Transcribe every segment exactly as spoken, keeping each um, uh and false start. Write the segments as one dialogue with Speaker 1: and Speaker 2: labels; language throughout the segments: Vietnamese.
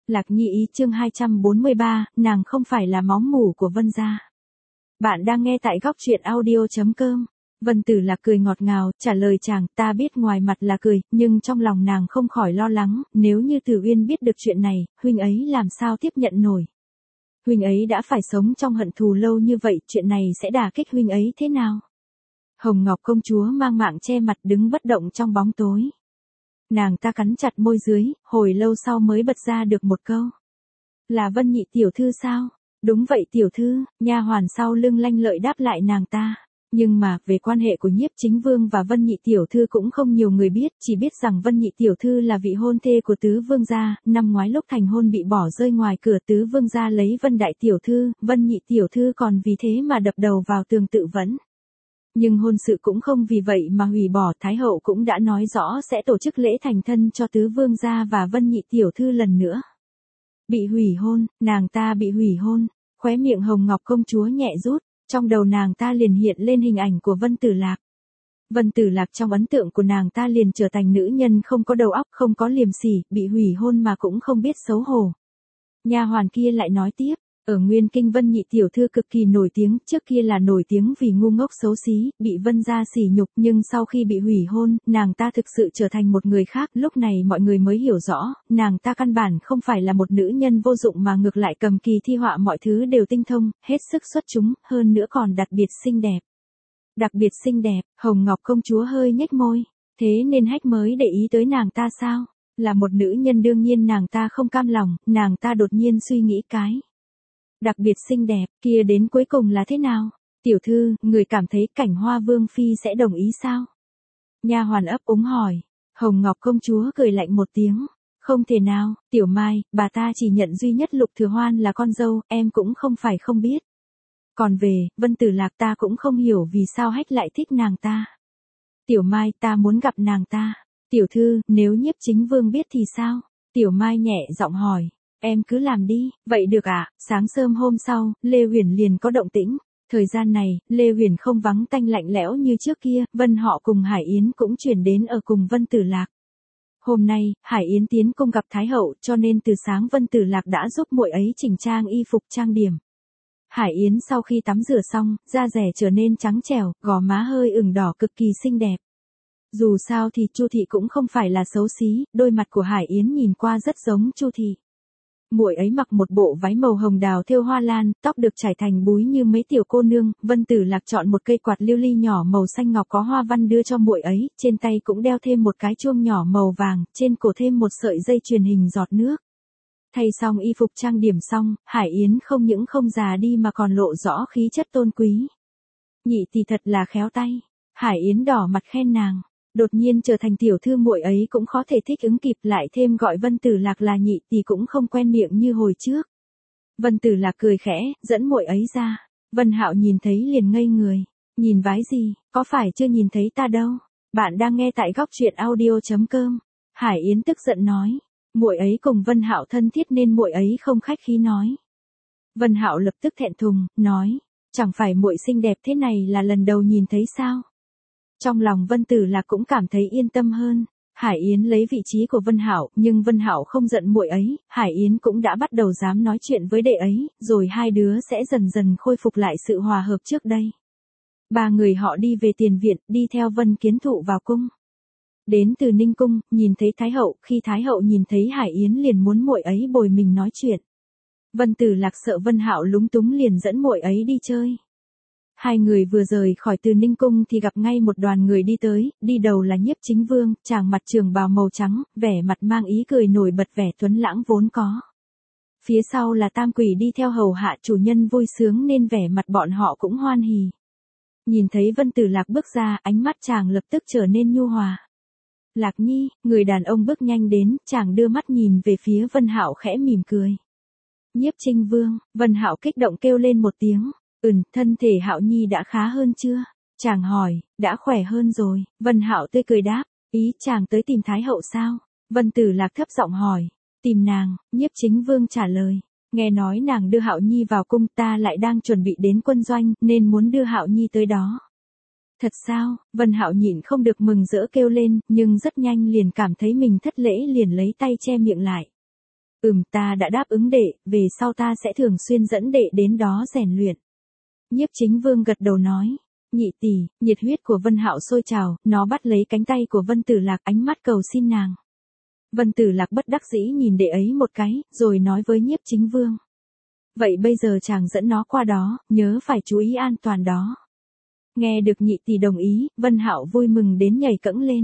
Speaker 1: Lạc Nhi ý chương hai trăm bốn mươi ba, nàng không phải là máu mủ của Vân gia. Bạn đang nghe tại góc truyện audio.com. Vân Tử Lạc cười ngọt ngào, trả lời chàng, ta biết ngoài mặt là cười, nhưng trong lòng nàng không khỏi lo lắng, nếu như Tử Uyên biết được chuyện này, huynh ấy làm sao tiếp nhận nổi. Huynh ấy đã phải sống trong hận thù lâu như vậy, chuyện này sẽ đả kích huynh ấy thế nào? Hồng Ngọc công chúa mang mạng che mặt đứng bất động trong bóng tối. Nàng ta cắn chặt môi dưới, hồi lâu sau mới bật ra được một câu. Là Vân nhị tiểu thư sao? Đúng vậy tiểu thư, nha hoàn sau lưng lanh lợi đáp lại nàng ta. Nhưng mà, về quan hệ của Nhiếp Chính Vương và Vân nhị tiểu thư cũng không nhiều người biết, chỉ biết rằng Vân nhị tiểu thư là vị hôn thê của Tứ Vương gia, năm ngoái lúc thành hôn bị bỏ rơi ngoài cửa Tứ Vương gia lấy Vân đại tiểu thư, Vân nhị tiểu thư còn vì thế mà đập đầu vào tường tự vẫn. Nhưng hôn sự cũng không vì vậy mà hủy bỏ, Thái hậu cũng đã nói rõ sẽ tổ chức lễ thành thân cho Tứ Vương gia và Vân nhị tiểu thư lần nữa. Bị hủy hôn, nàng ta bị hủy hôn, khóe miệng Hồng Ngọc công chúa nhẹ rút, trong đầu nàng ta liền hiện lên hình ảnh của Vân Tử Lạc. Vân Tử Lạc trong ấn tượng của nàng ta liền trở thành nữ nhân không có đầu óc, không có liềm sỉ, bị hủy hôn mà cũng không biết xấu hổ. Nha hoàn kia lại nói tiếp. Ở Nguyên Kinh Vân nhị tiểu thư cực kỳ nổi tiếng, trước kia là nổi tiếng vì ngu ngốc xấu xí, bị Vân gia sỉ nhục, nhưng sau khi bị hủy hôn, nàng ta thực sự trở thành một người khác, lúc này mọi người mới hiểu rõ, nàng ta căn bản không phải là một nữ nhân vô dụng mà ngược lại cầm kỳ thi họa mọi thứ đều tinh thông, hết sức xuất chúng, hơn nữa còn đặc biệt xinh đẹp. Đặc biệt xinh đẹp, Hồng Ngọc công chúa hơi nhếch môi, thế nên Hách mới để ý tới nàng ta sao? Là một nữ nhân đương nhiên nàng ta không cam lòng, nàng ta đột nhiên suy nghĩ cái. Đặc biệt xinh đẹp, kia đến cuối cùng là thế nào? Tiểu thư, người cảm thấy Cảnh Hoa Vương phi sẽ đồng ý sao? Nha hoàn ấp úng hỏi. Hồng Ngọc công chúa cười lạnh một tiếng. Không thể nào, Tiểu Mai, bà ta chỉ nhận duy nhất Lục Thừa Hoan là con dâu, em cũng không phải không biết. Còn về, Vân Tử Lạc ta cũng không hiểu vì sao Hách lại thích nàng ta. Tiểu Mai, ta muốn gặp nàng ta. Tiểu thư, nếu Nhiếp Chính Vương biết thì sao? Tiểu Mai nhẹ giọng hỏi. Em cứ làm đi, vậy được ạ. À? Sáng sớm hôm sau, Lê Huyền liền có động tĩnh. Thời gian này, Lê Huyền không vắng tanh lạnh lẽo như trước kia, Vân họ cùng Hải Yến cũng chuyển đến ở cùng Vân Tử Lạc. Hôm nay, Hải Yến tiến cung gặp Thái hậu, cho nên từ sáng Vân Tử Lạc đã giúp muội ấy chỉnh trang y phục trang điểm. Hải Yến sau khi tắm rửa xong, da dẻ trở nên trắng trẻo, gò má hơi ửng đỏ cực kỳ xinh đẹp. Dù sao thì Chu thị cũng không phải là xấu xí, đôi mặt của Hải Yến nhìn qua rất giống Chu thị. Muội ấy mặc một bộ váy màu hồng đào thêu hoa lan, tóc được trải thành búi như mấy tiểu cô nương, Vân Tử Lạc chọn một cây quạt lưu ly nhỏ màu xanh ngọc có hoa văn đưa cho muội ấy, trên tay cũng đeo thêm một cái chuông nhỏ màu vàng, trên cổ thêm một sợi dây chuyền hình giọt nước. Thay xong y phục trang điểm xong, Hải Yến không những không già đi mà còn lộ rõ khí chất tôn quý. Nhị tỷ thật là khéo tay. Hải Yến đỏ mặt khen nàng. Đột nhiên trở thành tiểu thư muội ấy cũng khó thể thích ứng kịp, lại thêm gọi Vân Tử Lạc là nhị tỷ cũng không quen miệng như hồi trước. Vân Tử Lạc cười khẽ, dẫn muội ấy ra. Vân Hạo nhìn thấy liền ngây người. Nhìn vái gì, có phải chưa nhìn thấy ta đâu? Bạn đang nghe tại góc truyện audio.com. Hải Yến tức giận nói. Muội ấy cùng Vân Hạo thân thiết nên muội ấy không khách khí nói. Vân Hạo lập tức thẹn thùng, nói. Chẳng phải muội xinh đẹp thế này là lần đầu nhìn thấy sao? Trong lòng Vân Tử Lạc cũng cảm thấy yên tâm hơn. Hải Yến lấy vị trí của Vân Hạo, nhưng Vân Hạo không giận muội ấy, Hải Yến cũng đã bắt đầu dám nói chuyện với đệ ấy, rồi hai đứa sẽ dần dần khôi phục lại sự hòa hợp trước đây. Ba người họ đi về tiền viện, đi theo Vân Kiến Thụ vào cung. Đến từ Ninh cung, nhìn thấy Thái hậu, khi Thái hậu nhìn thấy Hải Yến liền muốn muội ấy bồi mình nói chuyện. Vân Tử Lạc sợ Vân Hạo lúng túng liền dẫn muội ấy đi chơi. Hai người vừa rời khỏi từ Ninh cung thì gặp ngay một đoàn người đi tới, đi đầu là Nhiếp Chính Vương, chàng mặt trường bào màu trắng, vẻ mặt mang ý cười nổi bật vẻ tuấn lãng vốn có. Phía sau là Tam Quỷ đi theo hầu hạ chủ nhân vui sướng nên vẻ mặt bọn họ cũng hoan hỉ. Nhìn thấy Vân Tử Lạc bước ra, ánh mắt chàng lập tức trở nên nhu hòa. Lạc Nhi, người đàn ông bước nhanh đến, chàng đưa mắt nhìn về phía Vân Hạo khẽ mỉm cười. Nhiếp Chính Vương, Vân Hạo kích động kêu lên một tiếng. Ừm, thân thể Hạo Nhi đã khá hơn chưa? Chàng hỏi, đã khỏe hơn rồi. Vân Hạo tươi cười đáp, ý chàng tới tìm Thái hậu sao? Vân Tử Lạc thấp giọng hỏi, tìm nàng, Nhiếp Chính Vương trả lời. Nghe nói nàng đưa Hạo Nhi vào cung, ta lại đang chuẩn bị đến quân doanh, nên muốn đưa Hạo Nhi tới đó. Thật sao? Vân Hạo nhịn không được mừng rỡ kêu lên, nhưng rất nhanh liền cảm thấy mình thất lễ liền lấy tay che miệng lại. Ừm, ta đã đáp ứng đệ, về sau ta sẽ thường xuyên dẫn đệ đến đó rèn luyện. Nhiếp Chính Vương gật đầu nói. Nhị tỷ, nhiệt huyết của Vân Hạo sôi trào, nó bắt lấy cánh tay của Vân Tử Lạc, ánh mắt cầu xin nàng. Vân Tử Lạc bất đắc dĩ nhìn đệ ấy một cái, rồi nói với Nhiếp Chính Vương. Vậy bây giờ chàng dẫn nó qua đó, nhớ phải chú ý an toàn đó. Nghe được nhị tỷ đồng ý, Vân Hạo vui mừng đến nhảy cẫng lên.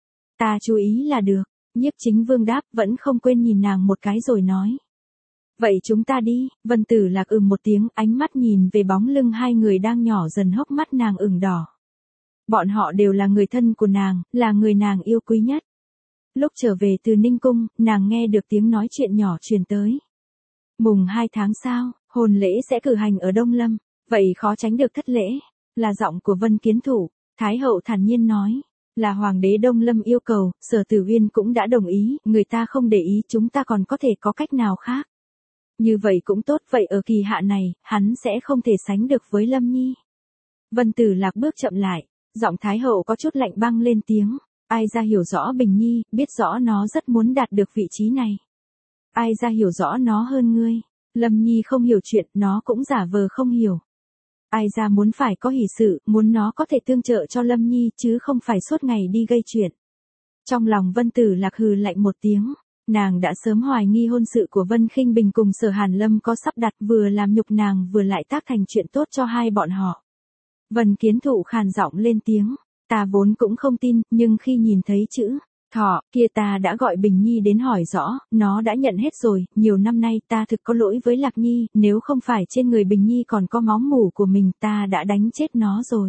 Speaker 1: Ta chú ý là được, Nhiếp Chính Vương đáp, vẫn không quên nhìn nàng một cái rồi nói. Vậy chúng ta đi. Vân Tử Lạc ừm một tiếng, ánh mắt nhìn về bóng lưng hai người đang nhỏ dần, hốc mắt nàng ửng đỏ. Bọn họ đều là người thân của nàng, là người nàng yêu quý nhất. Lúc trở về từ Ninh Cung, nàng nghe được tiếng nói chuyện nhỏ truyền tới. Mùng hai tháng sau, hôn lễ sẽ cử hành ở Đông Lâm, vậy khó tránh được thất lễ. Là giọng của Vân Kiến Thủ, Thái hậu thản nhiên nói. Là Hoàng đế Đông Lâm yêu cầu, Sở Tử Uyên cũng đã đồng ý, người ta không để ý, chúng ta còn có thể có cách nào khác. Như vậy cũng tốt, vậy ở kỳ hạ này, hắn sẽ không thể sánh được với Lâm Nhi. Vân Tử Lạc bước chậm lại, giọng Thái hậu có chút lạnh băng lên tiếng. Ai ra hiểu rõ Bình Nhi, biết rõ nó rất muốn đạt được vị trí này. Ai ra hiểu rõ nó hơn ngươi. Lâm Nhi không hiểu chuyện, nó cũng giả vờ không hiểu. Ai ra muốn phải có hỷ sự, muốn nó có thể tương trợ cho Lâm Nhi, chứ không phải suốt ngày đi gây chuyện. Trong lòng Vân Tử Lạc hừ lạnh một tiếng. Nàng đã sớm hoài nghi hôn sự của Vân Khinh Bình cùng Sở Hàn Lâm có sắp đặt, vừa làm nhục nàng vừa lại tác thành chuyện tốt cho hai bọn họ. Vân Kiến Thụ khàn giọng lên tiếng. Ta vốn cũng không tin, nhưng khi nhìn thấy chữ thọ kia ta đã gọi Bình Nhi đến hỏi rõ, nó đã nhận hết rồi, nhiều năm nay ta thực có lỗi với Lạc Nhi, nếu không phải trên người Bình Nhi còn có máu mủ của mình ta đã đánh chết nó rồi.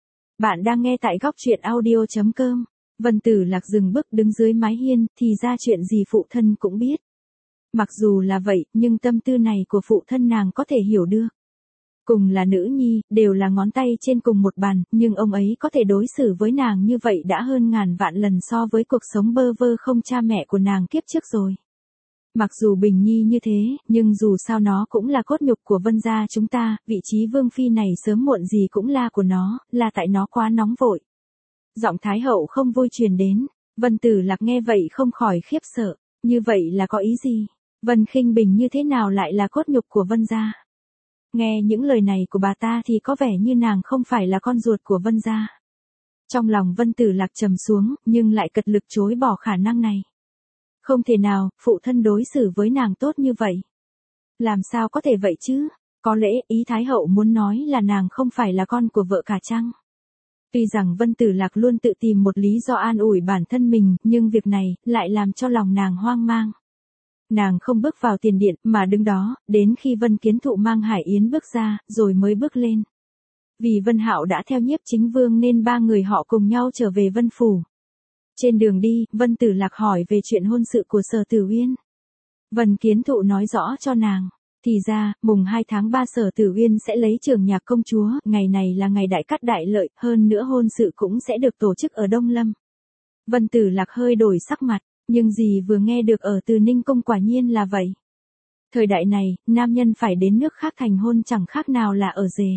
Speaker 1: Bạn đang nghe tại góc truyện audio chấm com. Vân Tử Lạc dừng bước đứng dưới mái hiên, thì ra chuyện gì phụ thân cũng biết. Mặc dù là vậy, nhưng tâm tư này của phụ thân nàng có thể hiểu được. Cùng là nữ nhi, đều là ngón tay trên cùng một bàn, nhưng ông ấy có thể đối xử với nàng như vậy đã hơn ngàn vạn lần so với cuộc sống bơ vơ không cha mẹ của nàng kiếp trước rồi. Mặc dù Bình Nhi như thế, nhưng dù sao nó cũng là cốt nhục của Vân gia chúng ta, vị trí vương phi này sớm muộn gì cũng là của nó, là tại nó quá nóng vội. Giọng Thái hậu không vui truyền đến, Vân Tử Lạc nghe vậy không khỏi khiếp sợ, như vậy là có ý gì? Vân Khinh Bình như thế nào lại là cốt nhục của Vân gia? Nghe những lời này của bà ta thì có vẻ như nàng không phải là con ruột của Vân gia. Trong lòng Vân Tử Lạc trầm xuống, nhưng lại cật lực chối bỏ khả năng này. Không thể nào, phụ thân đối xử với nàng tốt như vậy. Làm sao có thể vậy chứ? Có lẽ ý Thái hậu muốn nói là nàng không phải là con của vợ cả chăng? Tuy rằng Vân Tử Lạc luôn tự tìm một lý do an ủi bản thân mình, nhưng việc này lại làm cho lòng nàng hoang mang. Nàng không bước vào tiền điện, mà đứng đó, đến khi Vân Kiến Thụ mang Hải Yến bước ra, rồi mới bước lên. Vì Vân Hạo đã theo Nhiếp Chính Vương nên ba người họ cùng nhau trở về Vân Phủ. Trên đường đi, Vân Tử Lạc hỏi về chuyện hôn sự của Sở Tử Uyên. Vân Kiến Thụ nói rõ cho nàng. Thì ra, mùng hai tháng ba Sở Tử Uyên sẽ lấy Trường Nhạc công chúa, ngày này là ngày đại cát đại lợi, hơn nữa hôn sự cũng sẽ được tổ chức ở Đông Lâm. Vân Tử Lạc hơi đổi sắc mặt, nhưng gì vừa nghe được ở Từ Ninh Cung quả nhiên là vậy. Thời đại này, nam nhân phải đến nước khác thành hôn chẳng khác nào là ở rể.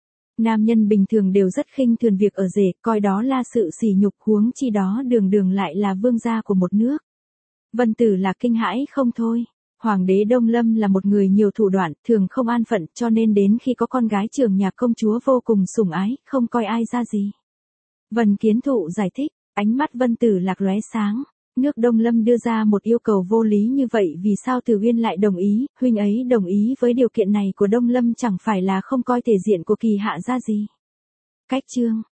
Speaker 1: Nam nhân bình thường đều rất khinh thường việc ở rể, coi đó là sự sỉ nhục, huống chi đó đường đường lại là vương gia của một nước. Vân Tử Lạc kinh hãi không thôi. Hoàng đế Đông Lâm là một người nhiều thủ đoạn, thường không an phận, cho nên đến khi có con gái Trường Nhạc công chúa vô cùng sủng ái, không coi ai ra gì. Vân Kiến Thụ giải thích, ánh mắt Vân Tử Lạc lóe sáng. Nước Đông Lâm đưa ra một yêu cầu vô lý như vậy, vì sao Tử Uyên lại đồng ý? Huynh ấy đồng ý với điều kiện này của Đông Lâm chẳng phải là không coi thể diện của kỳ hạ ra gì? Cách chương